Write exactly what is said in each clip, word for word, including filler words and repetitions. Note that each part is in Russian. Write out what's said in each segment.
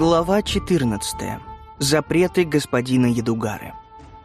Глава четырнадцатая. Запреты господина Едугары.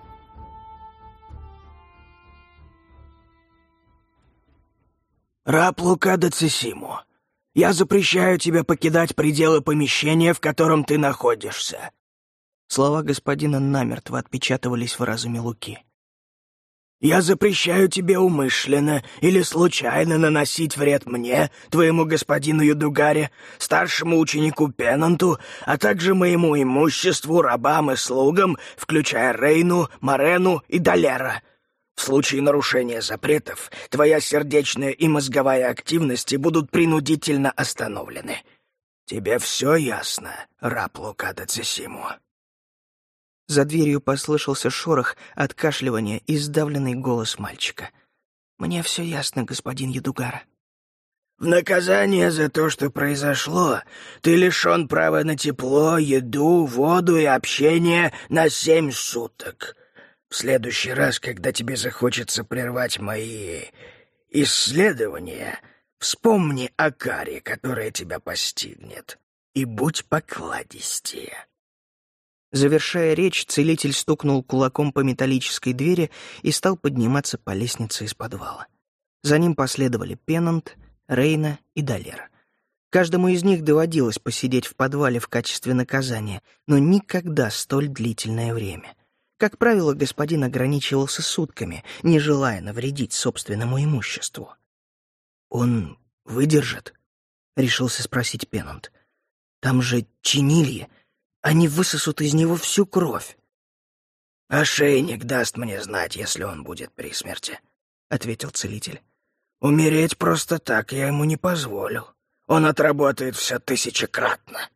«Раб Лука де Цисимо, я запрещаю тебе покидать пределы помещения, в котором ты находишься». Слова господина намертво отпечатывались в разуме Луки. «Я запрещаю тебе умышленно или случайно наносить вред мне, твоему господину Едугаре, старшему ученику Пенанту, а также моему имуществу, рабам и слугам, включая Рейну, Морену и Далера. В случае нарушения запретов твоя сердечная и мозговая активности будут принудительно остановлены. Тебе все ясно, раб Лука де Цисимо?» За дверью послышался шорох, откашливание и сдавленный голос мальчика. «Мне все ясно, господин Едугара». «В наказание за то, что произошло, ты лишен права на тепло, еду, воду и общение на семь суток. В следующий раз, когда тебе захочется прервать мои исследования, вспомни о каре, которая тебя постигнет, и будь покладистее». Завершая речь, целитель стукнул кулаком по металлической двери и стал подниматься по лестнице из подвала. За ним последовали Пенант, Рейна и Далер. Каждому из них доводилось посидеть в подвале в качестве наказания, но никогда столь длительное время. Как правило, господин ограничивался сутками, не желая навредить собственному имуществу. «Он выдержит?» — решился спросить Пенант. «Там же чинилье. Они высосут из него всю кровь». «Ошейник даст мне знать, если он будет при смерти», — ответил целитель. «Умереть просто так я ему не позволю. Он отработает все тысячекратно».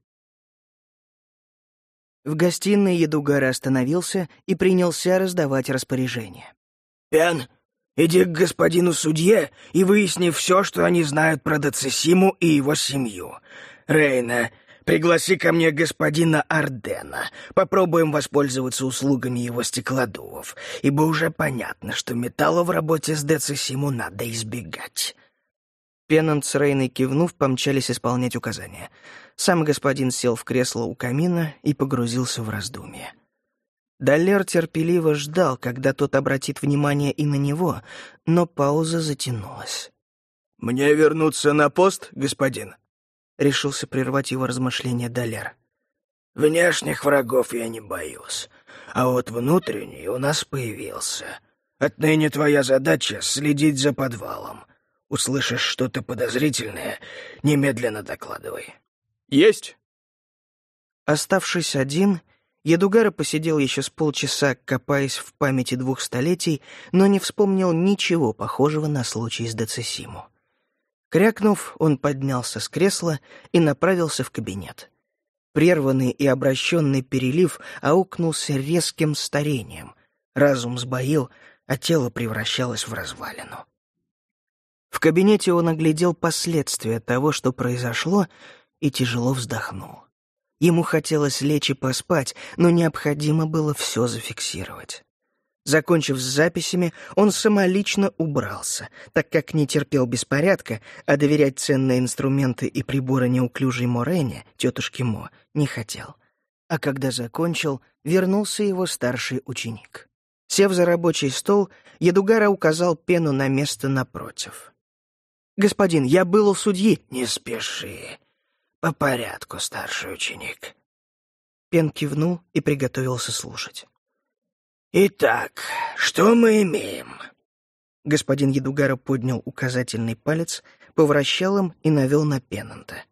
В гостиной Едугара остановился и принялся раздавать распоряжения. «Пен, иди к господину судье и выясни все, что они знают про де Цисимо и его семью. Рейна, пригласи ко мне господина Ардена. Попробуем воспользоваться услугами его стеклодувов, ибо уже понятно, что металла в работе с де Цисимо надо избегать». Пенант с Рейной, кивнув, помчались исполнять указания. Сам господин сел в кресло у камина и погрузился в раздумье. Далер терпеливо ждал, когда тот обратит внимание и на него, но пауза затянулась. «Мне вернуться на пост, господин?» — решился прервать его размышления Далер. «Внешних врагов я не боюсь, а вот внутренний у нас появился. Отныне твоя задача — следить за подвалом. Услышишь что-то подозрительное, немедленно докладывай». «Есть!» Оставшись один, Едугара посидел еще с полчаса, копаясь в памяти двух столетий, но не вспомнил ничего похожего на случай с де Цисимо. Крякнув, он поднялся с кресла и направился в кабинет. Прерванный и обращенный перелив аукнулся резким старением. Разум сбоил, а тело превращалось в развалину. В кабинете он оглядел последствия того, что произошло, и тяжело вздохнул. Ему хотелось лечь и поспать, но необходимо было все зафиксировать. Закончив с записями, он самолично убрался, так как не терпел беспорядка, а доверять ценные инструменты и приборы неуклюжей Морене, тетушке Мо, не хотел. А когда закончил, вернулся его старший ученик. Сев за рабочий стол, Едугара указал Пену на место напротив. «Господин, я был у судьи». «Не спеши. По порядку, старший ученик». Пен кивнул и приготовился слушать. «Итак, что мы имеем?» Господин Едугара поднял указательный палец, повращал им и навел на Пенанта.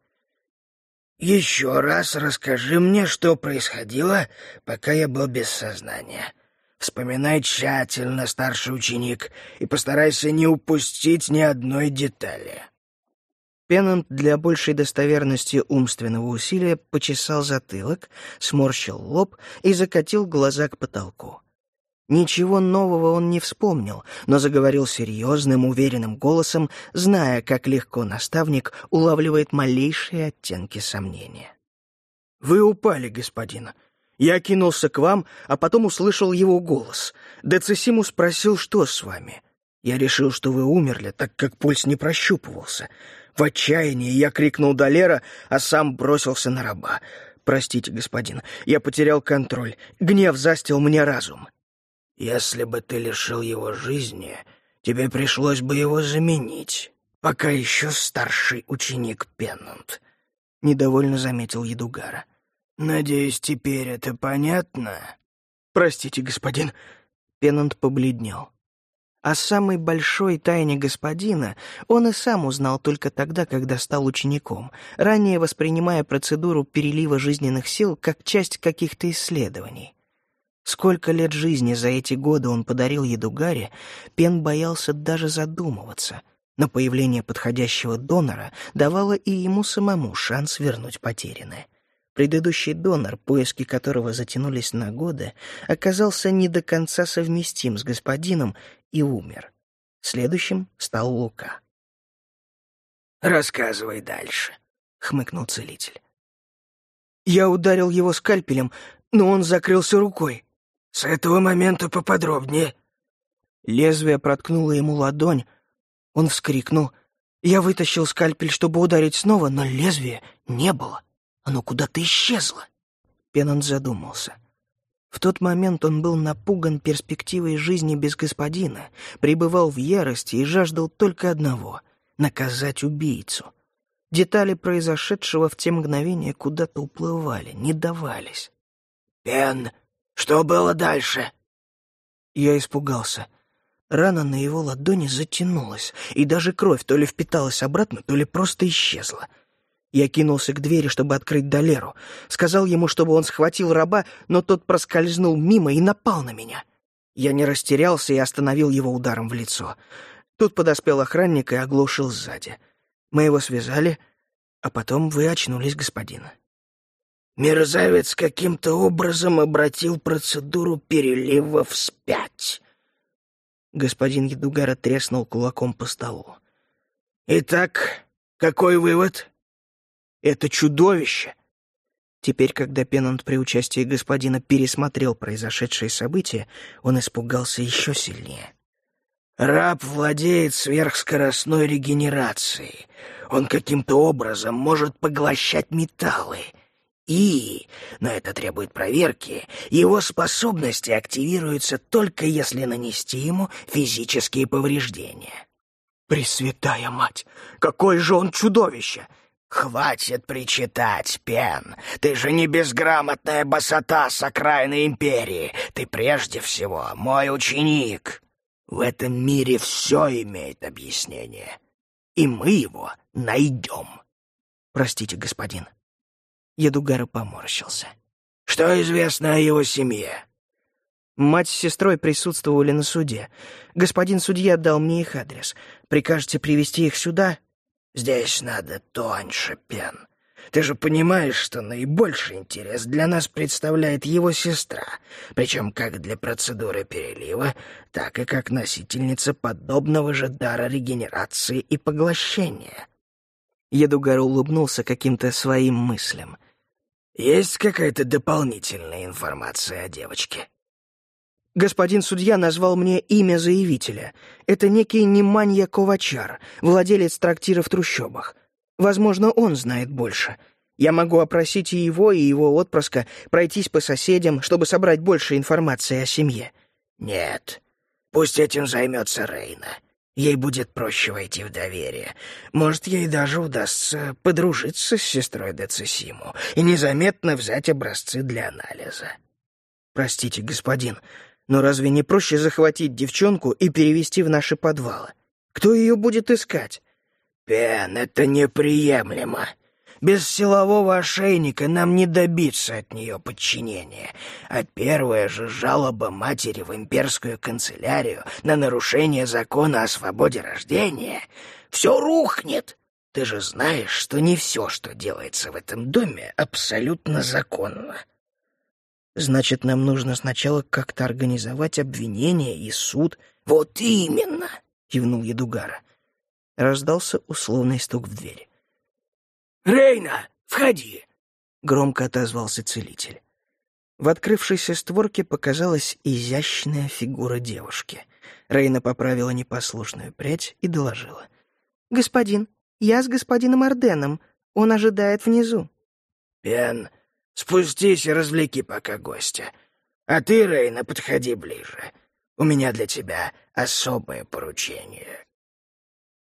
«Еще раз расскажи мне, что происходило, пока я был без сознания. Вспоминай тщательно, старший ученик, и постарайся не упустить ни одной детали». Пенант для большей достоверности умственного усилия почесал затылок, сморщил лоб и закатил глаза к потолку. Ничего нового он не вспомнил, но заговорил серьезным, уверенным голосом, зная, как легко наставник улавливает малейшие оттенки сомнения. «Вы упали, господин. Я кинулся к вам, а потом услышал его голос. де Цисимо спросил, что с вами. Я решил, что вы умерли, так как пульс не прощупывался. В отчаянии я крикнул Далера, а сам бросился на раба. «Простите, господин, я потерял контроль. Гнев застил мне разум». «Если бы ты лишил его жизни, тебе пришлось бы его заменить, пока еще старший ученик Пеннант», — недовольно заметил Ядугара. «Надеюсь, теперь это понятно?» «Простите, господин». Пеннант побледнел. О самой большой тайне господина он и сам узнал только тогда, когда стал учеником, ранее воспринимая процедуру перелива жизненных сил как часть каких-то исследований. Сколько лет жизни за эти годы он подарил Ядугаре, Пен боялся даже задумываться, но появление подходящего донора давало и ему самому шанс вернуть потерянное. Предыдущий донор, поиски которого затянулись на годы, оказался не до конца совместим с господином и умер. Следующим стал Лука. «Рассказывай дальше», — хмыкнул целитель. «Я ударил его скальпелем, но он закрылся рукой». «С этого момента поподробнее». Лезвие проткнуло ему ладонь. Он вскрикнул. Я вытащил скальпель, чтобы ударить снова, но лезвия не было. Оно куда-то исчезло. Пеннант задумался. В тот момент он был напуган перспективой жизни без господина, пребывал в ярости и жаждал только одного — наказать убийцу. Детали произошедшего в те мгновения куда-то уплывали, не давались. «Пен, что было дальше?» Я испугался. Рана на его ладони затянулась, и даже кровь то ли впиталась обратно, то ли просто исчезла. Я кинулся к двери, чтобы открыть Долеру. Сказал ему, чтобы он схватил раба, но тот проскользнул мимо и напал на меня. Я не растерялся и остановил его ударом в лицо. Тут подоспел охранник и оглушил сзади. Мы его связали, а потом вы очнулись, господин. Мерзавец каким-то образом обратил процедуру перелива вспять. Господин Ядугара треснул кулаком по столу. «Итак, какой вывод?» «Это чудовище!» Теперь, когда Пеннант при участии господина пересмотрел произошедшие события, он испугался еще сильнее. «Раб владеет сверхскоростной регенерацией. Он каким-то образом может поглощать металлы. И, но это требует проверки, его способности активируются только если нанести ему физические повреждения». «Пресвятая мать! Какое же он чудовище!» «Хватит причитать, Пен. Ты же не безграмотная босота с окраины империи. Ты прежде всего мой ученик. В этом мире все имеет объяснение, и мы его найдем». «Простите, господин». Ядугара поморщился. «Что известно о его семье?» «Мать с сестрой присутствовали на суде. Господин судья дал мне их адрес. Прикажете привести их сюда?» «Здесь надо тоньше, Пен. Ты же понимаешь, что наибольший интерес для нас представляет его сестра, причем как для процедуры перелива, так и как носительница подобного же дара регенерации и поглощения». Ядугара улыбнулся каким-то своим мыслям. «Есть какая-то дополнительная информация о девочке?» Господин судья назвал мне имя заявителя. Это некий Неманья Ковачар, владелец трактира в трущобах. Возможно, он знает больше. Я могу опросить и его, и его отпрыска, пройтись по соседям, чтобы собрать больше информации о семье. «Нет, пусть этим займется Рейна. Ей будет проще войти в доверие. Может, ей даже удастся подружиться с сестрой Децисиму и незаметно взять образцы для анализа». «Простите, господин, но разве не проще захватить девчонку и перевести в наши подвалы? Кто ее будет искать?» «Пен, это неприемлемо. Без силового ошейника нам не добиться от нее подчинения, а первая же жалоба матери в имперскую канцелярию на нарушение закона о свободе рождения — все рухнет. Ты же знаешь, что не все, что делается в этом доме, абсолютно законно». «Значит, нам нужно сначала как-то организовать обвинение и суд». «Вот именно!» — кивнул Ядугара. Раздался условный стук в дверь. «Рейна, входи!» — громко отозвался целитель. В открывшейся створке показалась изящная фигура девушки. Рейна поправила непослушную прядь и доложила. «Господин, я с господином Арденом. Он ожидает внизу». «Пен, Спустись и развлеки пока гостя. А ты, Рейна, подходи ближе. У меня для тебя особое поручение».